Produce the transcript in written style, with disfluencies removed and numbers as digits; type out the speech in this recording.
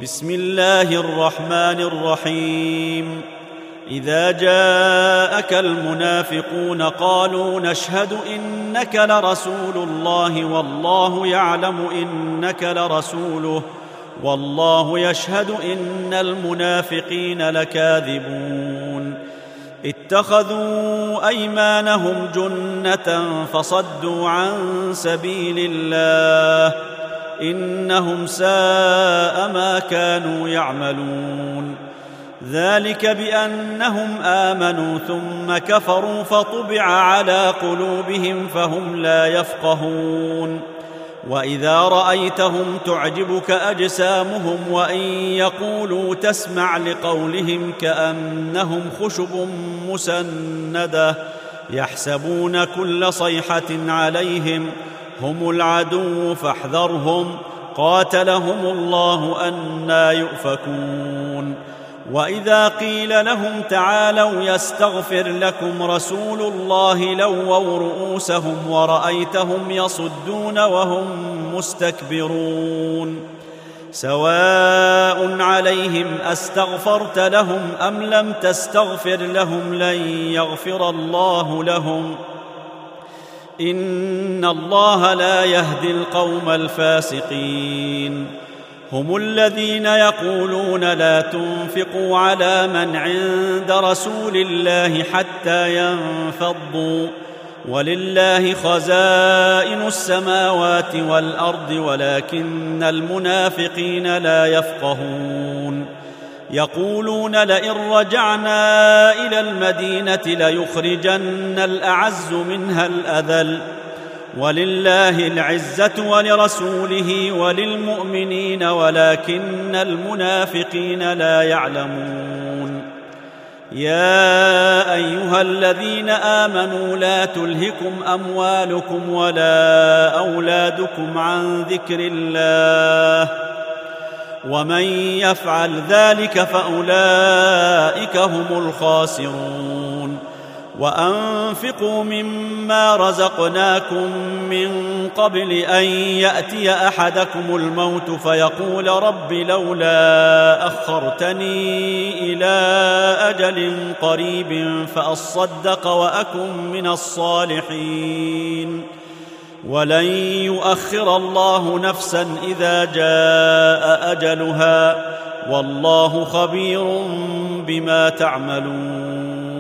بسم الله الرحمن الرحيم. إذا جاءك المنافقون قالوا نشهد إنك لرسول الله والله يعلم إنك لرسوله والله يشهد إن المنافقين لكاذبون. اتخذوا أيمانهم جنة فصدوا عن سبيل الله إنهم ساء ما كانوا يعملون. ذلك بأنهم آمنوا ثم كفروا فطبع على قلوبهم فهم لا يفقهون. وإذا رأيتهم تعجبك أجسامهم وإن يقولوا تسمع لقولهم كأنهم خشب مسندة يحسبون كل صيحة عليهم هم العدو فاحذرهم قاتلهم الله أنى يؤفكون. وإذا قيل لهم تعالوا يستغفر لكم رسول الله لووا رؤوسهم ورأيتهم يصدون وهم مستكبرون. سواء عليهم أستغفرت لهم أم لم تستغفر لهم لن يغفر الله لهم إن الله لا يهدي القوم الفاسقين. هم الذين يقولون لا تنفقوا على من عند رسول الله حتى ينفضوا ولله خزائن السماوات والأرض ولكن المنافقين لا يفقهون. يقولون لئن رجعنا إلى المدينة ليخرجن الأعز منها الأذل ولله العزة ولرسوله وللمؤمنين ولكن المنافقين لا يعلمون. يا أيها الذين آمنوا لا تلهكم أموالكم ولا أولادكم عن ذكر الله ومن يفعل ذلك فأولئك هم الخاسرون. وأنفقوا مما رزقناكم من قبل أن يأتي أحدكم الموت فيقول رب لولا أخرتني إلى أجل قريب فأصدق وأكن من الصالحين ولن يؤخر الله نفسا إذا جاء أجلها والله خبير بما تعملون.